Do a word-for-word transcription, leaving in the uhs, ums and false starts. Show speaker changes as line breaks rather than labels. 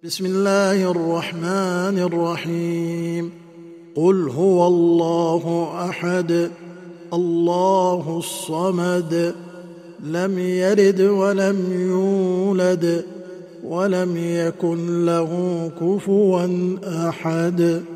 بسم الله الرحمن الرحيم. قل هو الله أحد الله الصمد لم يلد ولم يولد ولم يكن له كفوا أحد.